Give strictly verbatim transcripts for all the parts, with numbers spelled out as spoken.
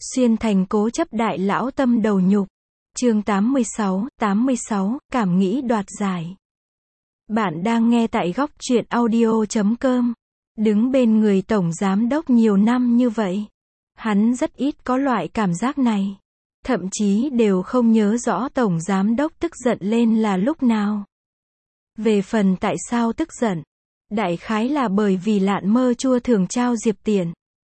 Xuyên thành cố chấp đại lão tâm đầu nhục. Chương tám mươi sáu, tám mươi sáu, cảm nghĩ đoạt giải. Bạn đang nghe tại góc truyện audio chấm com. Đứng bên người tổng giám đốc nhiều năm như vậy, hắn rất ít có loại cảm giác này. Thậm chí đều không nhớ rõ tổng giám đốc tức giận lên là lúc nào. Về phần tại sao tức giận, đại khái là bởi vì Lạn Mơ Chua thường trao Diệp Tiện.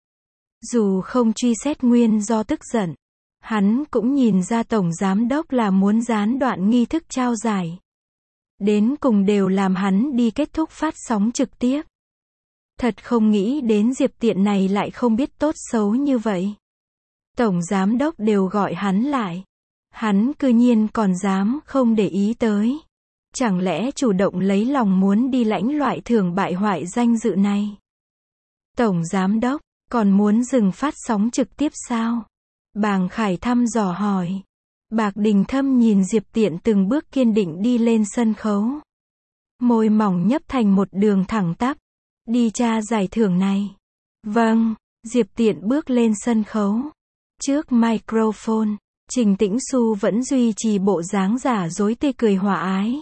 Dù không truy xét nguyên do tức giận, hắn cũng nhìn ra tổng giám đốc là muốn gián đoạn nghi thức trao giải. Đến cùng đều làm hắn đi kết thúc phát sóng trực tiếp. Thật không nghĩ đến Diệp Tiện này lại không biết tốt xấu như vậy. Tổng giám đốc đều gọi hắn lại, hắn cư nhiên còn dám không để ý tới. Chẳng lẽ chủ động lấy lòng muốn đi lãnh loại thưởng bại hoại danh dự này? Tổng giám đốc, còn muốn dừng phát sóng trực tiếp sao? Bàng Khải thăm dò hỏi. Bạc Đình Thâm nhìn Diệp Tiện từng bước kiên định đi lên sân khấu. Môi mỏng nhấp thành một đường thẳng tắp. Đi tra giải thưởng này. Vâng, Diệp Tiện bước lên sân khấu. Trước microphone, Trình Tĩnh Xu vẫn duy trì bộ dáng giả dối tươi cười hòa ái.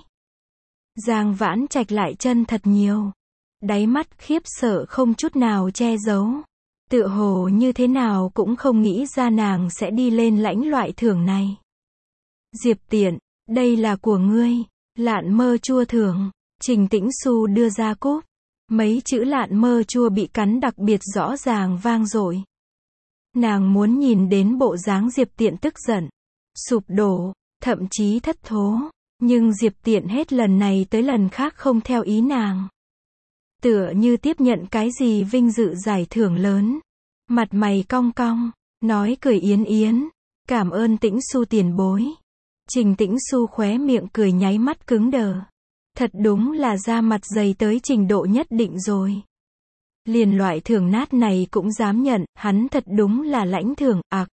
Giang Vãn Trạch lại chân thật nhiều. Đáy mắt khiếp sợ không chút nào che giấu. Tựa hồ như thế nào cũng không nghĩ ra nàng sẽ đi lên lãnh loại thưởng này. Diệp Tiện, đây là của ngươi. Lạn Mơ Chua thưởng. Trình Tĩnh Xu đưa ra cúp. Mấy chữ Lạn Mơ Chua bị cắn đặc biệt rõ ràng vang dội. Nàng muốn nhìn đến bộ dáng Diệp Tiện tức giận, sụp đổ, thậm chí thất thố. Nhưng Diệp Tiện hết lần này tới lần khác không theo ý nàng. Tựa như tiếp nhận cái gì vinh dự giải thưởng lớn. Mặt mày cong cong, nói cười yến yến. Cảm ơn Tĩnh Xu tiền bối. Trình Tĩnh Xu khóe miệng cười nháy mắt cứng đờ. Thật đúng là da mặt dày tới trình độ nhất định rồi. Liền loại thưởng nát này cũng dám nhận, hắn thật đúng là lãnh thưởng, ạc.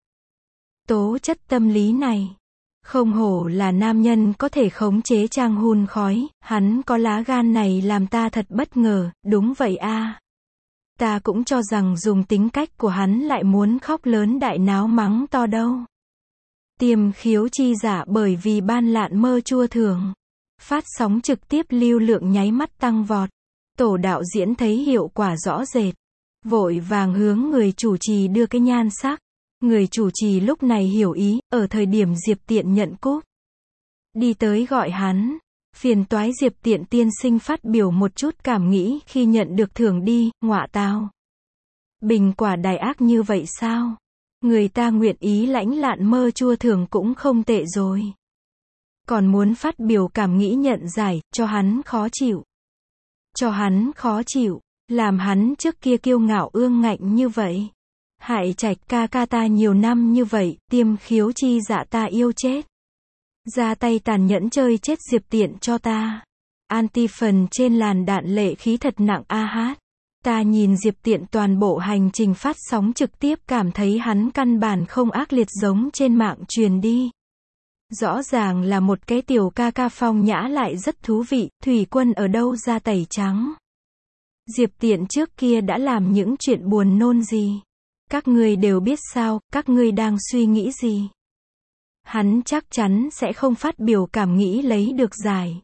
Tố chất tâm lý này. Không hổ là nam nhân có thể khống chế trang hun khói, hắn có lá gan này làm ta thật bất ngờ, đúng vậy a. Ta cũng cho rằng dùng tính cách của hắn lại muốn khóc lớn đại náo mắng to đâu. Tiềm khiếu chi giả bởi vì ban Lạn Mơ Chua thưởng. Phát sóng trực tiếp lưu lượng nháy mắt tăng vọt. Tổ đạo diễn thấy hiệu quả rõ rệt. Vội vàng hướng người chủ trì đưa cái nhan sắc. Người chủ trì lúc này hiểu ý, ở thời điểm Diệp Tiện nhận cúp. Đi tới gọi hắn. Phiền toái Diệp Tiện tiên sinh phát biểu một chút cảm nghĩ khi nhận được thưởng đi, ngọa tao. Bình quả đài ác như vậy sao? Người ta nguyện ý lãnh Lạn Mơ Chua thưởng cũng không tệ rồi. Còn muốn phát biểu cảm nghĩ nhận giải, cho hắn khó chịu. Cho hắn khó chịu, làm hắn trước kia kiêu ngạo ương ngạnh như vậy. Hại Trạch ca ca ta nhiều năm như vậy, tiêm khiếu chi dạ ta yêu chết. Ra tay tàn nhẫn chơi chết Diệp Tiện cho ta. Anti phần trên làn đạn lệ khí thật nặng a hát. Ta nhìn Diệp Tiện toàn bộ hành trình phát sóng trực tiếp cảm thấy hắn căn bản không ác liệt giống trên mạng truyền đi. Rõ ràng là một cái tiểu ca ca phong nhã lại rất thú vị, Thủy Quân ở đâu ra tẩy trắng. Diệp Tiện trước kia đã làm những chuyện buồn nôn gì? Các ngươi đều biết sao, các ngươi đang suy nghĩ gì? Hắn chắc chắn sẽ không phát biểu cảm nghĩ lấy được giải.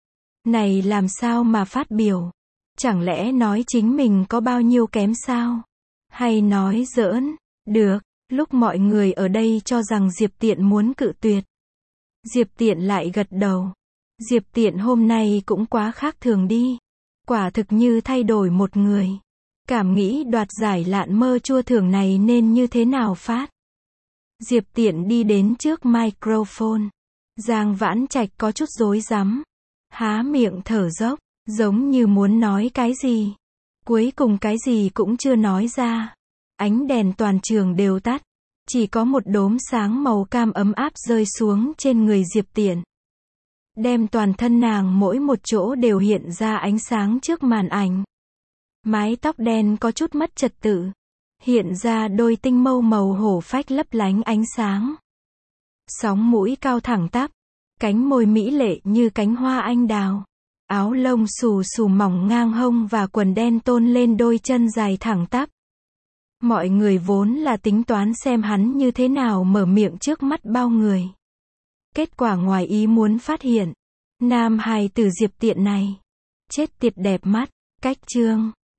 Này làm sao mà phát biểu? Chẳng lẽ nói chính mình có bao nhiêu kém sao? Hay nói giỡn? Được, lúc mọi người ở đây cho rằng Diệp Tiện muốn cự tuyệt. Diệp Tiện lại gật đầu. Diệp Tiện hôm nay cũng quá khác thường đi. Quả thực như thay đổi một người. Cảm nghĩ đoạt giải Lạn Mơ Chua thưởng này nên như thế nào phát? Diệp Tiện đi đến trước microphone. Giang Vãn Trạch có chút rối rắm. Há miệng thở dốc, giống như muốn nói cái gì. Cuối cùng cái gì cũng chưa nói ra. Ánh đèn toàn trường đều tắt. Chỉ có một đốm sáng màu cam ấm áp rơi xuống trên người Diệp Tiện. Đem toàn thân nàng mỗi một chỗ đều hiện ra ánh sáng trước màn ảnh. Mái tóc đen có chút mất trật tự. Hiện ra đôi tinh mâu màu hổ phách lấp lánh ánh sáng. Sóng mũi cao thẳng tắp. Cánh môi mỹ lệ như cánh hoa anh đào. Áo lông xù xù mỏng ngang hông và quần đen tôn lên đôi chân dài thẳng tắp. Mọi người vốn là tính toán xem hắn như thế nào mở miệng trước mắt bao người. Kết quả ngoài ý muốn phát hiện, nam hài tử Diệp Tiện này, chết tiệt đẹp mắt, cách chương